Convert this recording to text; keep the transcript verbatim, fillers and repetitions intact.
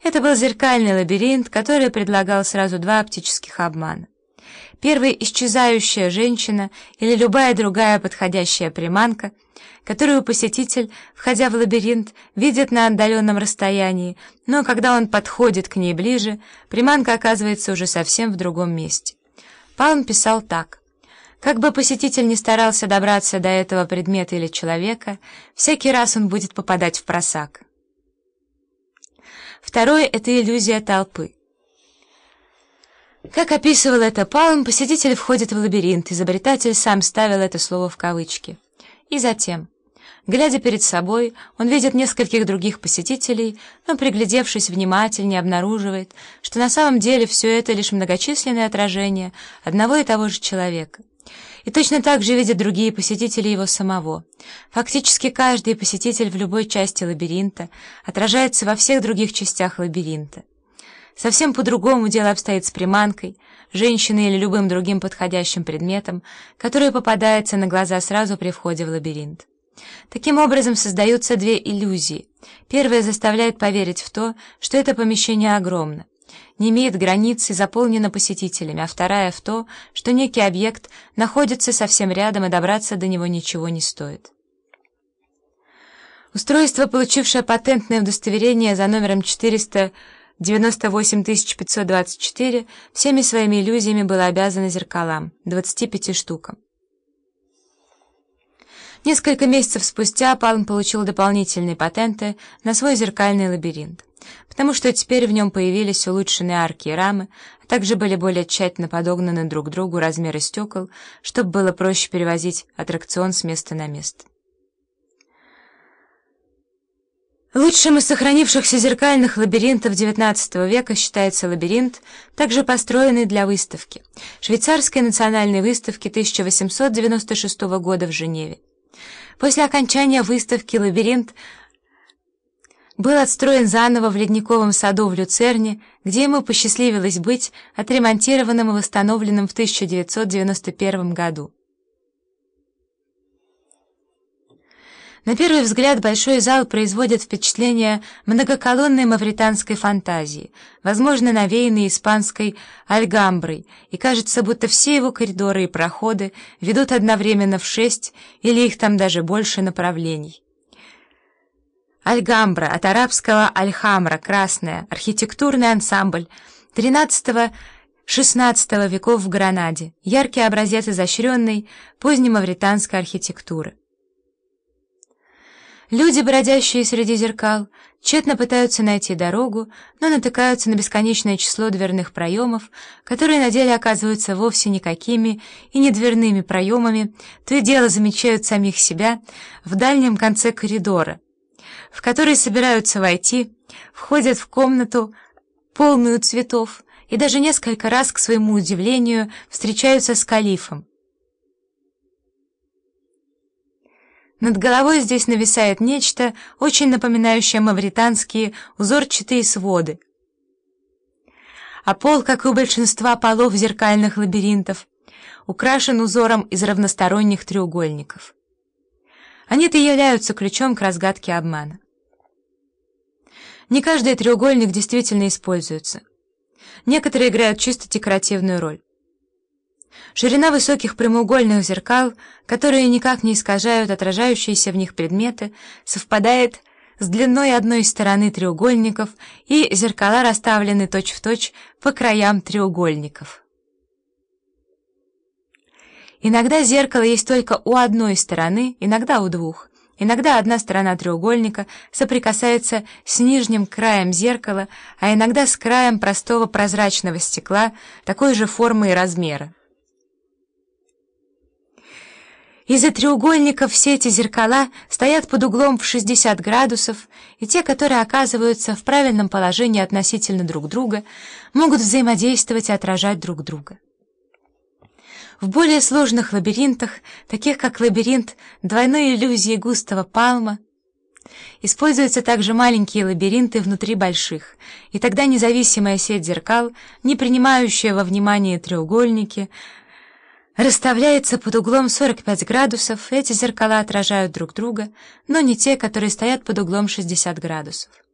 Это был зеркальный лабиринт, который предлагал сразу два оптических обмана. Первый — исчезающая женщина или любая другая подходящая приманка, которую посетитель, входя в лабиринт, видит на отдаленном расстоянии, но когда он подходит к ней ближе, приманка оказывается уже совсем в другом месте. Палм писал так: «Как бы посетитель ни старался добраться до этого предмета или человека, всякий раз он будет попадать в просак». Второе — это иллюзия толпы. Как описывал это Палм, посетитель входит в лабиринт, изобретатель сам ставил это слово в кавычки. И затем, глядя перед собой, он видит нескольких других посетителей, но, приглядевшись внимательнее, обнаруживает, что на самом деле все это лишь многочисленные отражения одного и того же человека. И точно так же видят другие посетители его самого. Фактически каждый посетитель в любой части лабиринта отражается во всех других частях лабиринта. Совсем по-другому дело обстоит с приманкой, женщиной или любым другим подходящим предметом, который попадается на глаза сразу при входе в лабиринт. Таким образом создаются две иллюзии. Первая заставляет поверить в то, что это помещение огромно, не имеет границ и заполнено посетителями, а вторая в то, что некий объект находится совсем рядом и добраться до него ничего не стоит. Устройство, получившее патентное удостоверение за номером четыреста девяносто восемь тысяч пятьсот двадцать четыре, всеми своими иллюзиями было обязано зеркалам, двадцати пяти штукам. Несколько месяцев спустя Палм получил дополнительные патенты на свой зеркальный лабиринт, потому что теперь в нем появились улучшенные арки и рамы, а также были более тщательно подогнаны друг к другу размеры стекол, чтобы было проще перевозить аттракцион с места на место. Лучшим из сохранившихся зеркальных лабиринтов девятнадцатого века считается лабиринт, также построенный для выставки, швейцарской национальной выставки тысяча восемьсот девяносто шестого года в Женеве. После окончания выставки лабиринт был отстроен заново в ледниковом саду в Люцерне, где ему посчастливилось быть отремонтированным и восстановленным в тысяча девятьсот девяносто первом году. На первый взгляд большой зал производит впечатление многоколонной мавританской фантазии, возможно, навеянной испанской альгамброй, и кажется, будто все его коридоры и проходы ведут одновременно в шесть или их там даже больше направлений. Альгамбра, от арабского аль-хамра, красная, архитектурный ансамбль тринадцатого-шестнадцатого веков в Гранаде, яркий образец изощренной позднемавританской архитектуры. Люди, бродящие среди зеркал, тщетно пытаются найти дорогу, но натыкаются на бесконечное число дверных проемов, которые на деле оказываются вовсе никакими и не дверными проемами, то и дело замечают самих себя в дальнем конце коридора, в который собираются войти, входят в комнату, полную цветов, и даже несколько раз, к своему удивлению, встречаются с калифом. Над головой здесь нависает нечто, очень напоминающее мавританские узорчатые своды. А пол, как и у большинства полов зеркальных лабиринтов, украшен узором из равносторонних треугольников. Они-то и являются ключом к разгадке обмана. Не каждый треугольник действительно используется. Некоторые играют чисто декоративную роль. Ширина высоких прямоугольных зеркал, которые никак не искажают отражающиеся в них предметы, совпадает с длиной одной стороны треугольников, и зеркала расставлены точь-в-точь по краям треугольников. Иногда зеркало есть только у одной стороны, иногда у двух. Иногда одна сторона треугольника соприкасается с нижним краем зеркала, а иногда с краем простого прозрачного стекла такой же формы и размера. Из-за треугольников все эти зеркала стоят под углом в шестьдесят градусов, и те, которые оказываются в правильном положении относительно друг друга, могут взаимодействовать и отражать друг друга. В более сложных лабиринтах, таких как лабиринт двойной иллюзии Густава Палма, используются также маленькие лабиринты внутри больших, и тогда независимая сеть зеркал, не принимающая во внимание треугольники, расставляется под углом сорок пять градусов, эти зеркала отражают друг друга, но не те, которые стоят под углом шестьдесят градусов.